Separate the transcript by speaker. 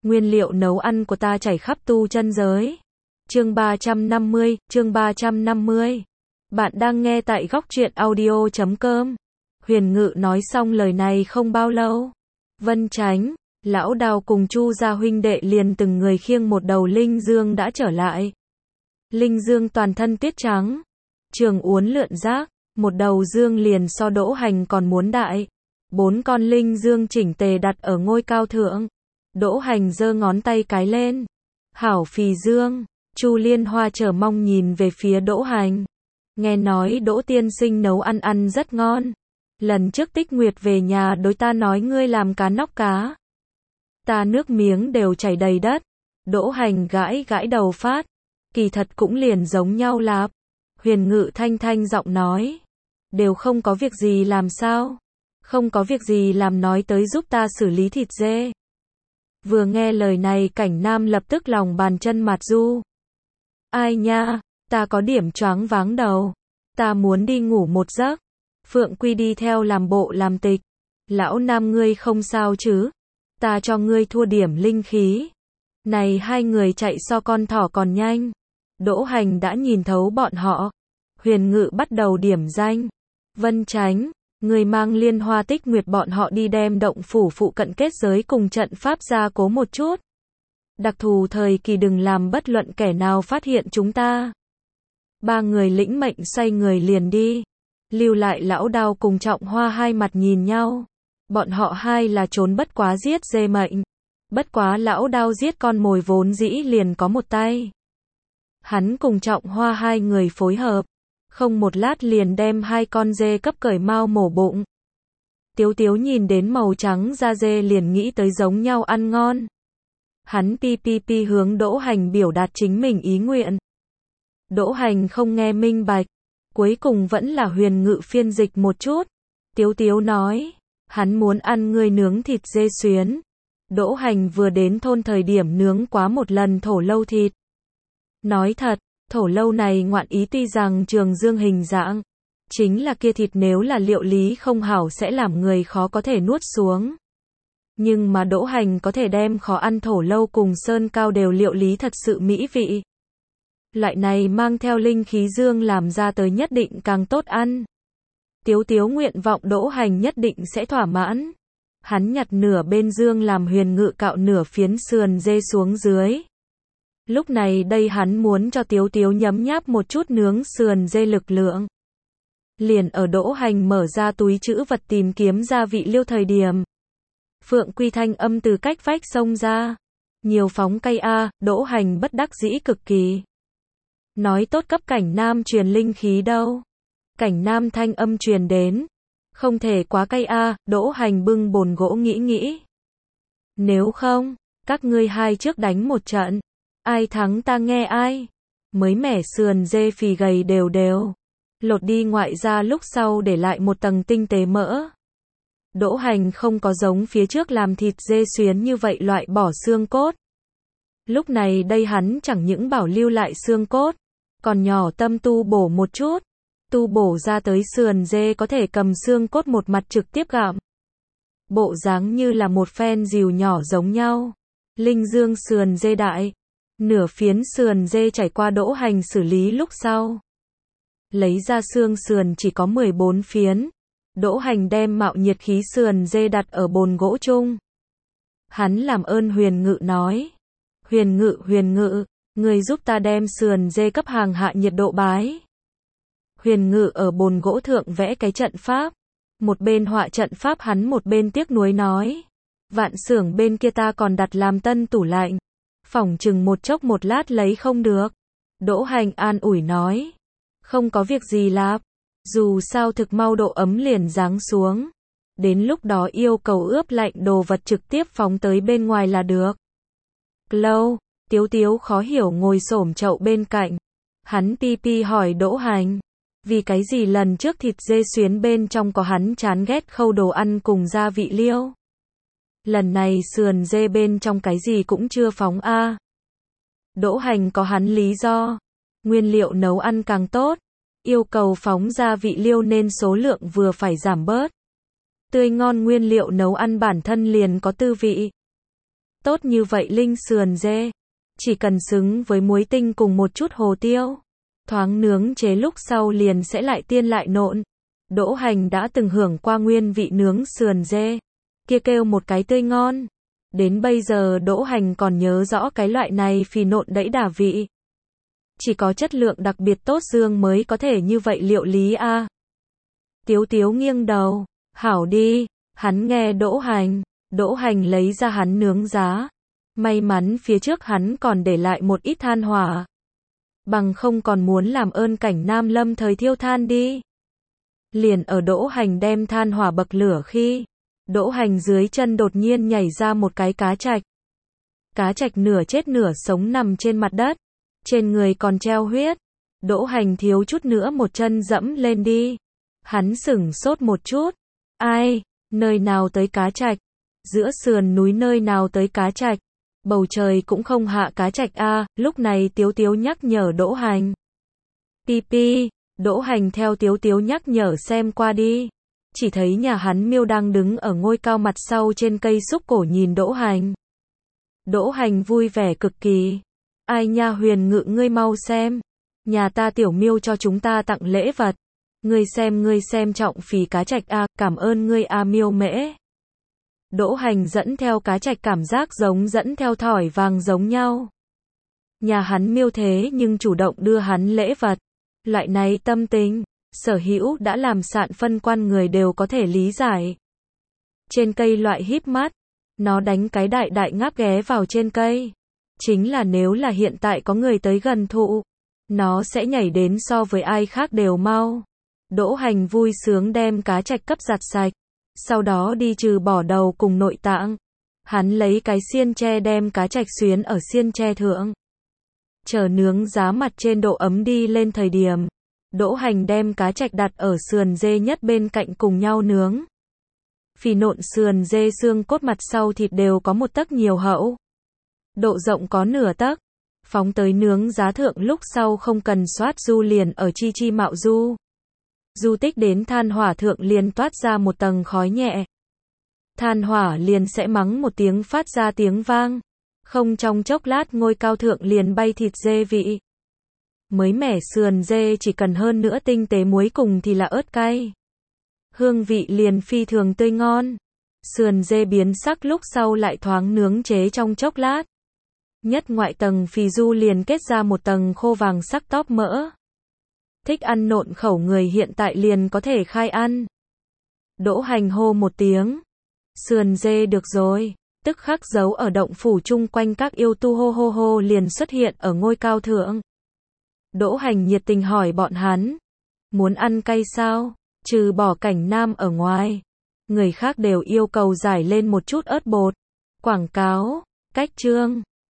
Speaker 1: Nguyên liệu nấu ăn của ta chảy khắp tu chân giới. Chương 350. Bạn đang nghe tại góc truyện audio.com. Huyền Ngự nói xong lời này không bao lâu, Vân Chánh, Lão Đào cùng Chu gia huynh đệ liền từng người khiêng một đầu linh dương đã trở lại. Linh dương toàn thân tuyết trắng, trường uốn lượn rác, một đầu dương liền so Đỗ Hành còn muốn đại. 4 con linh dương chỉnh tề đặt ở ngôi cao thượng. Đỗ Hành giơ ngón tay cái lên. Hảo phì dương. Chu Liên Hoa chờ mong nhìn về phía Đỗ Hành. Nghe nói Đỗ tiên sinh nấu ăn ăn rất ngon. Lần trước Tích Nguyệt về nhà đối ta nói ngươi làm cá nóc cá. Ta nước miếng đều chảy đầy đất. Đỗ Hành gãi gãi đầu phát. Kỳ thật cũng liền giống nhau lạp. Huyền Ngự thanh thanh giọng nói. Đều không có việc gì làm sao? Không có việc gì làm nói tới giúp ta xử lý thịt dê. Vừa nghe lời này Cảnh Nam lập tức lòng bàn chân mạt du. Ai nha, ta có điểm choáng váng đầu. Ta muốn đi ngủ một giấc. Phượng Quy đi theo làm bộ làm tịch. Lão Nam ngươi không sao chứ? Ta cho ngươi thua điểm linh khí. Này hai người chạy so con thỏ còn nhanh. Đỗ Hành đã nhìn thấu bọn họ. Huyền Ngự bắt đầu điểm danh. Vân Chánh, người mang Liên Hoa Tích Nguyệt bọn họ đi đem động phủ phụ cận kết giới cùng trận pháp gia cố một chút. Đặc thù thời kỳ đừng làm bất luận kẻ nào phát hiện chúng ta. 3 người lĩnh mệnh xoay người liền đi. Lưu lại Lão Đao cùng Trọng Hoa hai mặt nhìn nhau. Bọn họ hai là trốn bất quá giết dê mệnh. Bất quá Lão Đao giết con mồi vốn dĩ liền có một tay. Hắn cùng Trọng Hoa hai người phối hợp. Không một lát liền đem 2 con dê cấp cởi mao mổ bụng. Tiếu Tiếu nhìn đến màu trắng da dê liền nghĩ tới giống nhau ăn ngon. Hắn pi hướng Đỗ Hành biểu đạt chính mình ý nguyện. Đỗ Hành không nghe minh bạch. Cuối cùng vẫn là Huyền Ngự phiên dịch một chút. Tiếu Tiếu nói. Hắn muốn ăn ngươi nướng thịt dê xuyến. Đỗ Hành vừa đến thôn thời điểm nướng quá một lần thổ lâu thịt. Nói thật. Thổ lâu này ngoạn ý tuy rằng trường dương hình dạng, chính là kia thịt nếu là liệu lý không hảo sẽ làm người khó có thể nuốt xuống. Nhưng mà Đỗ Hành có thể đem khó ăn thổ lâu cùng sơn cao đều liệu lý thật sự mỹ vị. Loại này mang theo linh khí dương làm ra tới nhất định càng tốt ăn. Tiếu Tiếu nguyện vọng Đỗ Hành nhất định sẽ thỏa mãn. Hắn nhặt nửa bên dương làm Huyền Ngự cạo nửa phiến sườn dê xuống dưới. Lúc này đây hắn muốn cho Tiếu Tiếu nhấm nháp một chút nướng sườn dê lực lượng. Liền ở Đỗ Hành mở ra túi trữ vật tìm kiếm gia vị liêu thời điểm. Phượng Quy thanh âm từ cách vách xông ra. Nhiều phóng cây a, Đỗ Hành bất đắc dĩ cực kỳ. Nói tốt cấp Cảnh Nam truyền linh khí đâu. Cảnh Nam thanh âm truyền đến. Không thể quá cây a, Đỗ Hành bưng bồn gỗ nghĩ. Nếu không, các ngươi hai trước đánh một trận. Ai thắng ta nghe ai. Mới mẻ sườn dê phì gầy đều. Lột đi ngoại ra lúc sau để lại một tầng tinh tế mỡ. Đỗ Hành không có giống phía trước làm thịt dê xuyến như vậy loại bỏ xương cốt. Lúc này đây hắn chẳng những bảo lưu lại xương cốt, còn nhỏ tâm tu bổ một chút. Tu bổ ra tới sườn dê có thể cầm xương cốt một mặt trực tiếp gặm. Bộ dáng như là một phen rìu nhỏ giống nhau. Linh dương sườn dê đại. Nửa phiến sườn dê trải qua Đỗ Hành xử lý lúc sau. Lấy ra xương sườn chỉ có 14 phiến. Đỗ Hành đem mạo nhiệt khí sườn dê đặt ở bồn gỗ chung. Hắn làm ơn Huyền Ngự nói. Huyền Ngự, người giúp ta đem sườn dê cấp hàng hạ nhiệt độ bái. Huyền Ngự ở bồn gỗ thượng vẽ cái trận pháp. Một bên họa trận pháp hắn một bên tiếc nuối nói. Vạn xưởng bên kia ta còn đặt làm tân tủ lạnh. Phỏng chừng một chốc một lát lấy không được. Đỗ Hành an ủi nói. Không có việc gì lạp. Dù sao thực mau độ ấm liền giáng xuống. Đến lúc đó yêu cầu ướp lạnh đồ vật trực tiếp phóng tới bên ngoài là được. Lâu, Tiếu Tiếu khó hiểu ngồi xổm chậu bên cạnh. Hắn pi hỏi Đỗ Hành. Vì cái gì lần trước thịt dê xuyến bên trong có hắn chán ghét khâu đồ ăn cùng gia vị liêu. Lần này sườn dê bên trong cái gì cũng chưa phóng a. Đỗ Hành có hắn lý do. Nguyên liệu nấu ăn càng tốt. Yêu cầu phóng gia vị liêu nên số lượng vừa phải giảm bớt. Tươi ngon nguyên liệu nấu ăn bản thân liền có tư vị. tốt như vậy linh sườn dê. Chỉ cần xứng với muối tinh cùng một chút hồ tiêu. Thoáng nướng chế lúc sau liền sẽ lại tiên lại nộn. Đỗ Hành đã từng hưởng qua nguyên vị nướng sườn dê. Kia kêu một cái tươi ngon. Đến bây giờ Đỗ Hành còn nhớ rõ cái loại này phì nộn đẫy đà vị. Chỉ có chất lượng đặc biệt tốt dương mới có thể như vậy liệu lý a. Tiếu Tiếu nghiêng đầu, hảo đi, hắn nghe Đỗ Hành lấy ra hắn nướng giá. May mắn phía trước hắn còn để lại một ít than hỏa. Bằng không còn muốn làm ơn cảnh Nam Lâm thời thiêu than đi. Liền ở Đỗ Hành đem than hỏa bậc lửa khi, Đỗ Hành dưới chân đột nhiên nhảy ra một cái cá trạch. Cá trạch nửa chết nửa sống nằm trên mặt đất, trên người còn treo huyết. Đỗ Hành thiếu chút nữa một chân dẫm lên đi. Hắn sửng sốt một chút. Ai, nơi nào tới cá trạch? Giữa sườn núi nơi nào tới cá trạch? Bầu trời cũng không hạ cá trạch a. Lúc này Tiếu Tiếu nhắc nhở Đỗ Hành. Pi, Đỗ Hành theo Tiếu Tiếu nhắc nhở xem qua đi. Chỉ thấy nhà hắn Miêu đang đứng ở ngôi cao mặt sau trên cây xúc cổ nhìn Đỗ Hành. Đỗ Hành vui vẻ cực kỳ. Ai nha Huyền Ngự ngươi mau xem. Nhà ta tiểu Miêu cho chúng ta tặng lễ vật. Ngươi xem trọng phì cá trạch a, cảm ơn ngươi a Miêu mễ. Đỗ Hành dẫn theo cá trạch cảm giác giống dẫn theo thỏi vàng giống nhau. Nhà hắn Miêu thế nhưng chủ động đưa hắn lễ vật. Loại này tâm tình, sở hữu đã làm sạn phân quan người đều có thể lý giải. Trên cây loại híp mắt, nó đánh cái đại ngáp ghé vào trên cây. Chính là nếu là hiện tại có người tới gần thụ, nó sẽ nhảy đến so với ai khác đều mau. Đỗ Hành vui sướng đem cá trạch cấp giặt sạch, sau đó đi trừ bỏ đầu cùng nội tạng. Hắn lấy cái xiên tre đem cá trạch xuyến ở xiên tre thượng. Chờ nướng giá mặt trên độ ấm đi lên thời điểm, Đỗ Hành đem cá trạch đặt ở sườn dê nhất bên cạnh cùng nhau nướng. Phì nộn sườn dê xương cốt mặt sau thịt đều có một tấc nhiều hậu. Độ rộng có nửa tấc. Phóng tới nướng giá thượng lúc sau không cần xoát du liền ở chi mạo du. Du tích đến than hỏa thượng liền toát ra một tầng khói nhẹ. Than hỏa liền sẽ mắng một tiếng phát ra tiếng vang. Không trong chốc lát ngôi cao thượng liền bay thịt dê vị. Mới mẻ sườn dê chỉ cần hơn nữa tinh tế muối cùng thì là ớt cay. Hương vị liền phi thường tươi ngon. Sườn dê biến sắc lúc sau lại thoáng nướng chế trong chốc lát. Nhất ngoại tầng phì du liền kết ra một tầng khô vàng sắc tóp mỡ. Thích ăn nộn khẩu người hiện tại liền có thể khai ăn. Đỗ Hành hô một tiếng. Sườn dê được rồi. Tức khắc giấu ở động phủ chung quanh các yêu tu hô liền xuất hiện ở ngôi cao thượng. Đỗ Hành nhiệt tình hỏi bọn hắn. Muốn ăn cay sao? Trừ bỏ cảnh Nam ở ngoài. Người khác đều yêu cầu giải lên một chút ớt bột. Quảng cáo, cách chương.